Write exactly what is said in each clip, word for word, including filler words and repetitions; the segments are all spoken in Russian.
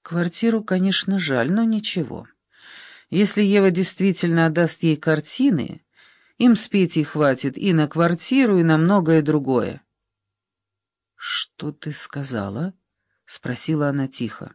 Квартиру, конечно, жаль, но ничего. Если Ева действительно отдаст ей картины, им с Петей хватит и на квартиру, и на многое другое. «Что ты сказала?» — спросила она тихо.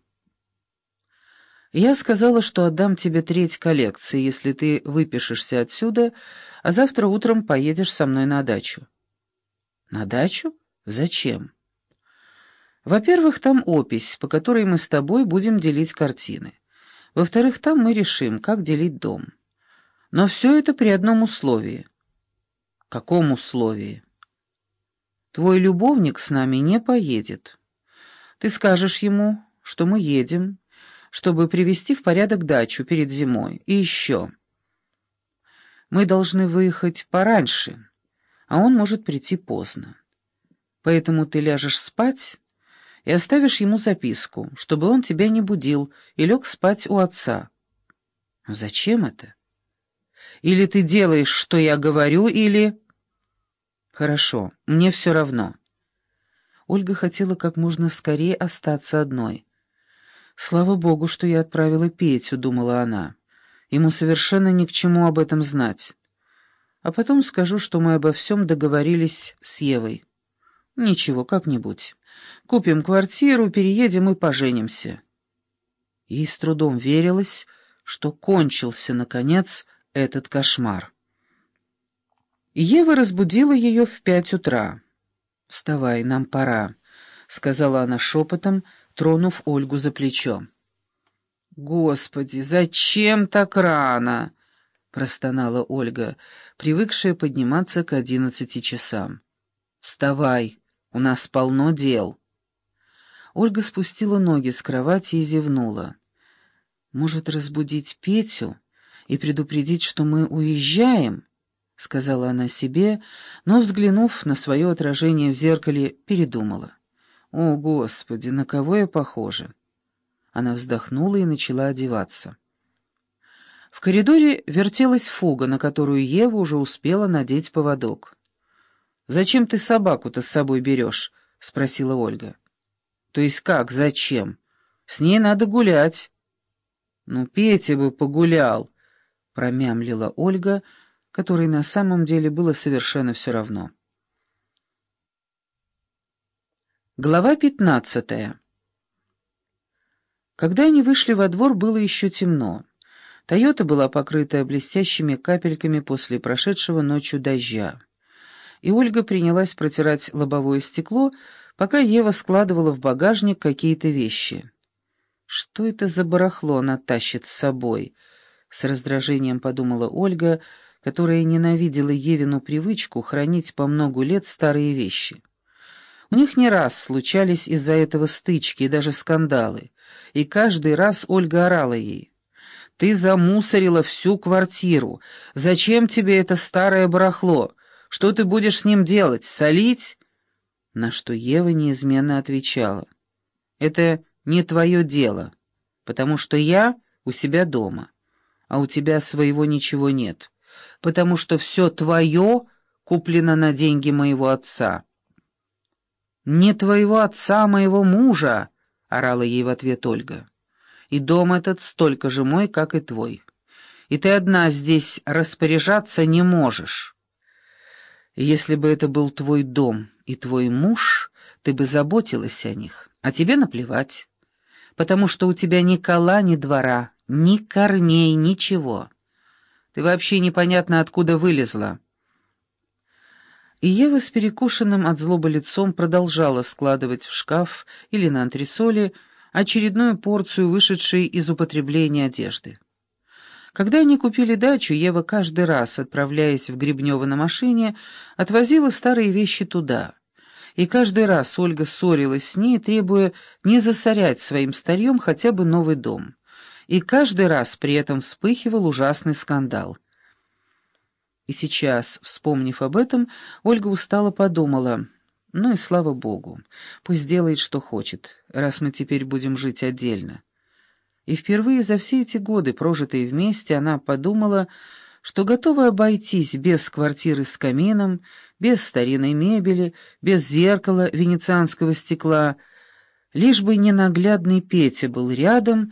«Я сказала, что отдам тебе треть коллекции, если ты выпишешься отсюда, а завтра утром поедешь со мной на дачу». «На дачу? Зачем?» «Во-первых, там опись, по которой мы с тобой будем делить картины. Во-вторых, там мы решим, как делить дом. Но все это при одном условии». «Каком условии?» «Твой любовник с нами не поедет. Ты скажешь ему, что мы едем, чтобы привести в порядок дачу перед зимой. И еще. Мы должны выехать пораньше, а он может прийти поздно. Поэтому ты ляжешь спать и оставишь ему записку, чтобы он тебя не будил и лег спать у отца». «Зачем это?» «Или ты делаешь, что я говорю, или...» «Хорошо, мне все равно». Ольга хотела как можно скорее остаться одной. «Слава Богу, что я отправила Петю», — думала она. «Ему совершенно ни к чему об этом знать. А потом скажу, что мы обо всем договорились с Евой. Ничего, как-нибудь. Купим квартиру, переедем и поженимся». Ей с трудом верилось, что кончился, наконец, этот кошмар. Ева разбудила ее в пять утра. «Вставай, нам пора», — сказала она шепотом, тронув Ольгу за плечо. «Господи, зачем так рано?» — простонала Ольга, привыкшая подниматься к одиннадцати часам. «Вставай, у нас полно дел». Ольга спустила ноги с кровати и зевнула. «Может, разбудить Петю и предупредить, что мы уезжаем?» — сказала она себе, но, взглянув на свое отражение в зеркале, передумала. «О, Господи, на кого я похожа?» Она вздохнула и начала одеваться. В коридоре вертелась фуга, на которую Ева уже успела надеть поводок. «Зачем ты собаку-то с собой берешь?» — спросила Ольга. «То есть как, зачем? С ней надо гулять». «Ну, Петя бы погулял», — промямлила Ольга, которой на самом деле было совершенно все равно. Глава пятнадцатая. Когда они вышли во двор, было еще темно. «Тойота» была покрыта блестящими капельками после прошедшего ночью дождя. И Ольга принялась протирать лобовое стекло, пока Ева складывала в багажник какие-то вещи. «Что это за барахло она тащит с собой?» — с раздражением подумала Ольга, которая ненавидела Евину привычку хранить по многу лет старые вещи. У них не раз случались из-за этого стычки и даже скандалы, и каждый раз Ольга орала ей: «Ты замусорила всю квартиру. Зачем тебе это старое барахло? Что ты будешь с ним делать? Солить?» На что Ева неизменно отвечала: «Это не твое дело, потому что я у себя дома, а у тебя своего ничего нет, потому что все твое куплено на деньги моего отца». «Не твоего отца, а моего мужа!» — орала ей в ответ Ольга. «И дом этот столько же мой, как и твой. И ты одна здесь распоряжаться не можешь. Если бы это был твой дом и твой муж, ты бы заботилась о них, а тебе наплевать, потому что у тебя ни кола, ни двора, ни корней, ничего. Ты вообще непонятно откуда вылезла». И Ева с перекушенным от злобы лицом продолжала складывать в шкаф или на антресоле очередную порцию вышедшей из употребления одежды. Когда они купили дачу, Ева каждый раз, отправляясь в Гребнево на машине, отвозила старые вещи туда. И каждый раз Ольга ссорилась с ней, требуя не засорять своим старьем хотя бы новый дом. И каждый раз при этом вспыхивал ужасный скандал. И сейчас, вспомнив об этом, Ольга устало подумала: ну и слава Богу, пусть делает, что хочет, раз мы теперь будем жить отдельно. И впервые за все эти годы, прожитые вместе, она подумала, что готова обойтись без квартиры с камином, без старинной мебели, без зеркала венецианского стекла, Лишь бы ненаглядный Петя был рядом,